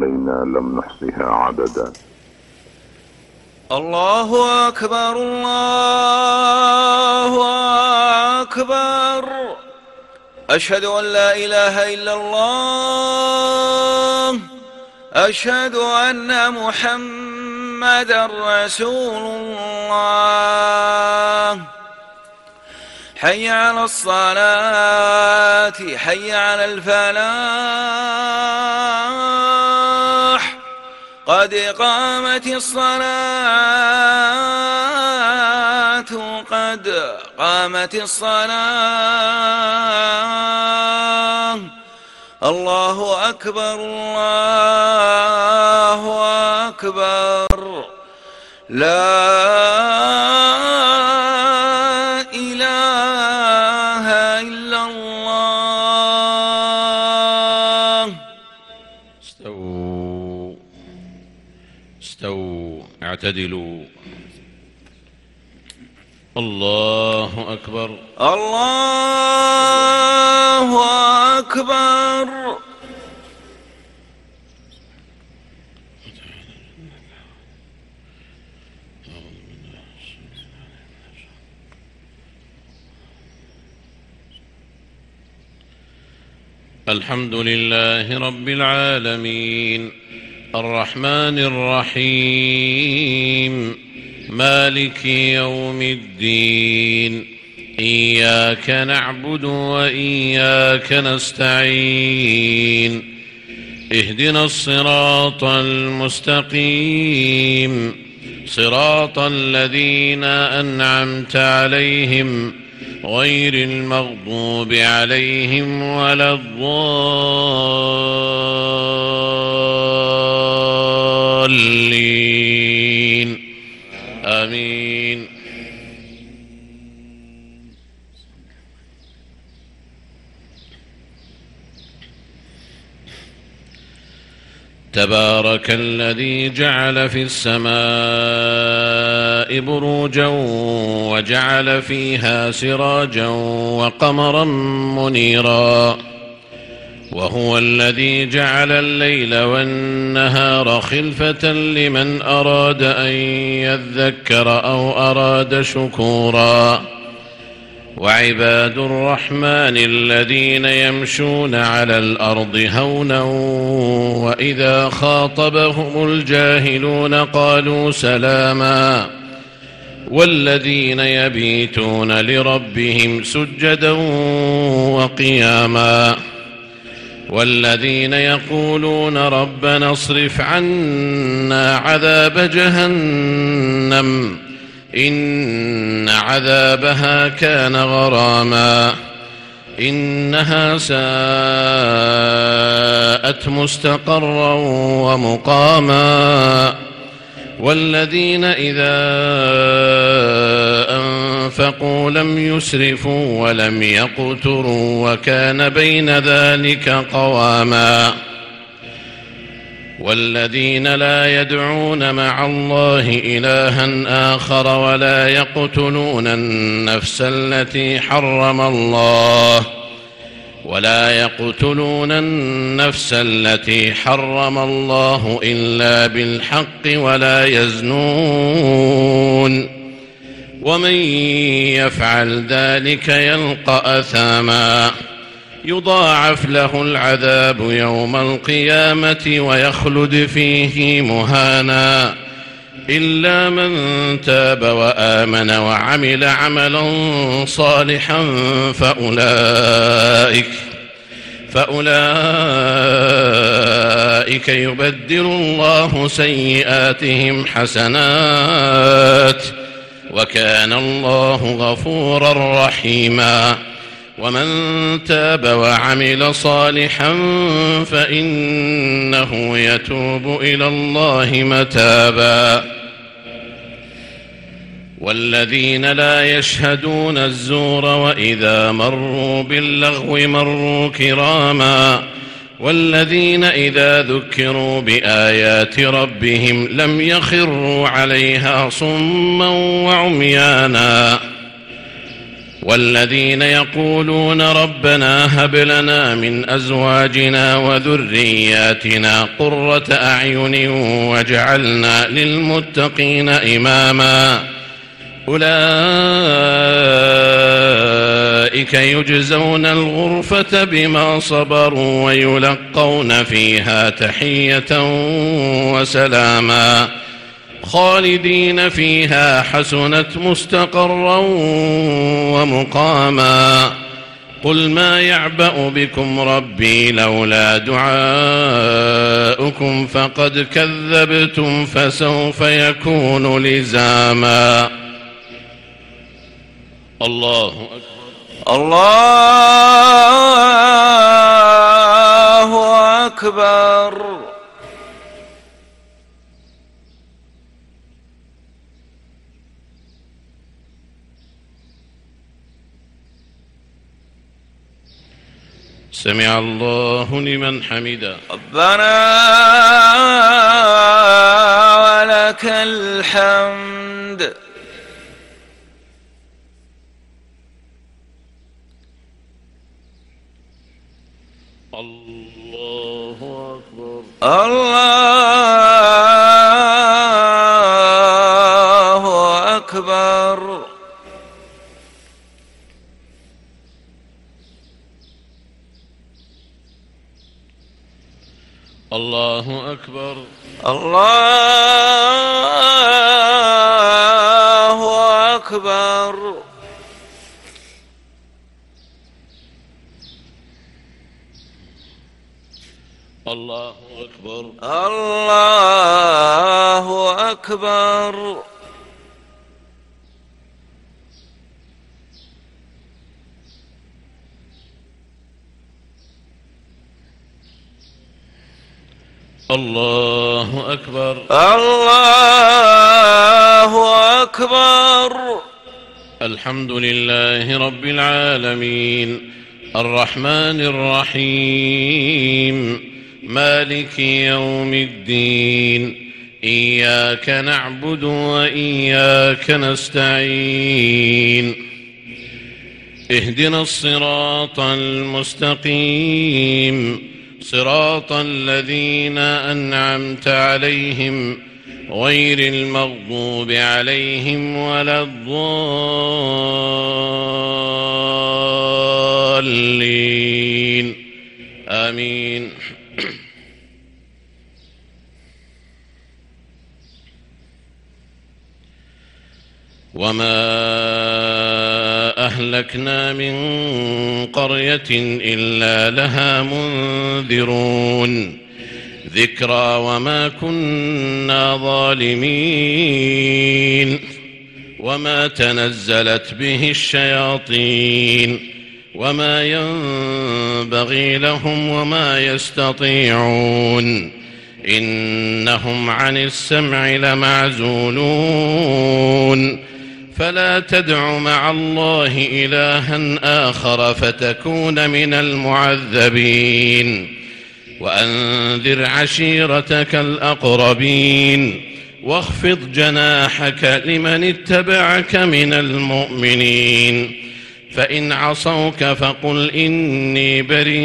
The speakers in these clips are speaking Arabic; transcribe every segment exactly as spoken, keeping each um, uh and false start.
علينا لم نحصها عددا. الله أكبر الله أكبر. أشهد أن لا إله إلا الله. أشهد أن محمدا رسول الله. حي على الصلاة حي على الفلاح. قد قامت الصلاة قد قامت الصلاة. الله أكبر الله أكبر. لا إله إلا الله. استووا استووا اعتدلوا. الله أكبر الله أكبر. الحمد لله رب العالمين الرحمن الرحيم مالك يوم الدين. إياك نعبد وإياك نستعين. اهدنا الصراط المستقيم صراط الذين أنعمت عليهم غير المغضوب عليهم ولا الضالين. آمين. تبارك الذي جعل في السماء بروجا وجعل فيها سراجا وقمرا منيرا. وهو الذي جعل الليل والنهار خلفة لمن أراد أن يذكر أو أراد شكورا. وعباد الرحمن الذين يمشون على الأرض هونا وإذا خاطبهم الجاهلون قالوا سلاما. والذين يبيتون لربهم سجدا وقياما. والذين يقولون ربنا اصرف عنا عذاب جهنم إن عذابها كان غراما. إنها ساءت مستقرا ومقاما. والذين إذا أنفقوا لم يسرفوا ولم يقتروا وكان بين ذلك قواما. والذين لا يدعون مع الله إلها آخر ولا يقتلون النفس التي حرم الله ولا يقتلون النفس التي حرم الله إلا بالحق ولا يزنون. ومن يفعل ذلك يلقى أثاما يضاعف له العذاب يوم القيامة ويخلد فيه مهانا إلا من تاب وآمن وعمل عملا صالحا فأولئك فأولئك يبدل الله سيئاتهم حسنات وكان الله غفورا رحيما. ومن تاب وعمل صالحا فإنه يتوب إلى الله متابا. والذين لا يشهدون الزور وإذا مروا باللغو مروا كراما. والذين إذا ذكروا بآيات ربهم لم يخروا عليها صما وعميانا. والذين يقولون ربنا هب لنا من أزواجنا وذرياتنا قرة أعين واجعلنا للمتقين إماما أولئك يجزون الغرفة بما صبروا ويلقون فيها تحية وسلاما خالدين فيها حسنت مستقرا ومقاما قل ما يعبأ بكم ربي لولا دعاؤكم فقد كذبتم فسوف يكون لزاما. الله أكبر. الله أكبر. سمع الله لمن حمده. ربنا ولك الحمد. الله أكبر. الله أكبر. الله أكبر. الله أكبر. الله أكبر. الله أكبر. الله أكبر. الله أكبر. الحمد لله رب العالمين الرحمن الرحيم مالك يوم الدين إياك نعبد وإياك نستعين اهدنا الصراط المستقيم صراط الذين أنعمت عليهم غير المغضوب عليهم ولا الضالين آمين. وما أهلكنا من قرية إلا لها منذرون ذكرى وما كنا ظالمين وما تنزلت به الشياطين وما ينبغي لهم وما يستطيعون إنهم عن السمع لمعزولون فلا تدع مع الله إلها آخر فتكون من المعذبين وأنذر عشيرتك الأقربين واخفض جناحك لمن اتبعك من المؤمنين فإن عصوك فقل إني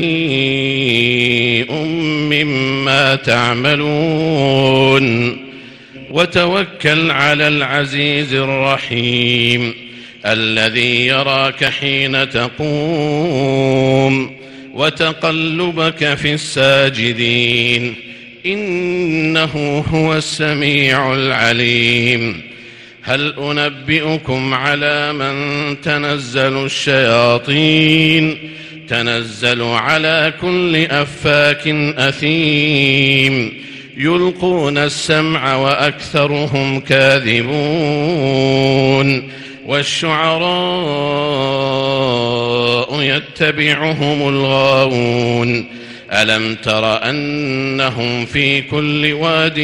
بريء مما تعملون وتوكل على العزيز الرحيم الذي يراك حين تقوم وتقلبك في الساجدين إنه هو السميع العليم. هل أنبئكم على من تنزل الشياطين تنزل على كل أفاك أثيم يلقون السمع وأكثرهم كاذبون والشعراء يتبعهم الغاوون ألم تر أنهم في كل واد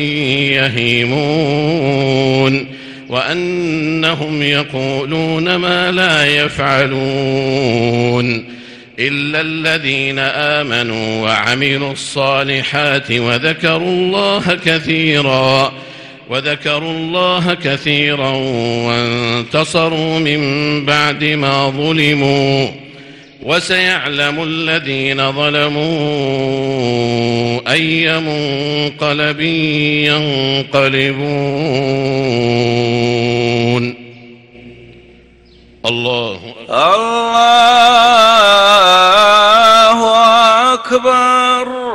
يهيمون وأنهم يقولون ما لا يفعلون إلا الذين آمنوا وعملوا الصالحات وذكروا الله كثيرا وذكروا الله كثيرا وانتصروا من بعد ما ظلموا وسيعلم الذين ظلموا أي منقلب ينقلبون. الله الله أكبر.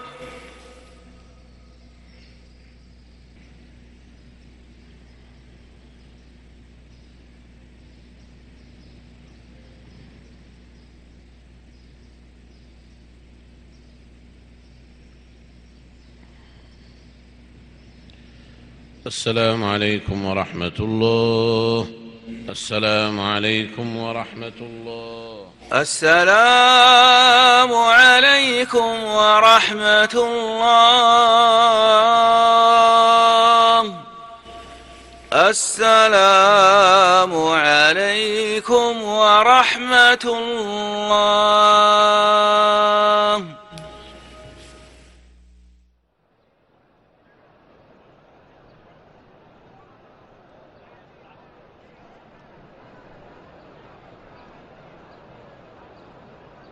السلام عليكم ورحمة الله. السلام عليكم ورحمة الله. السلام عليكم ورحمة الله. السلام عليكم ورحمة الله.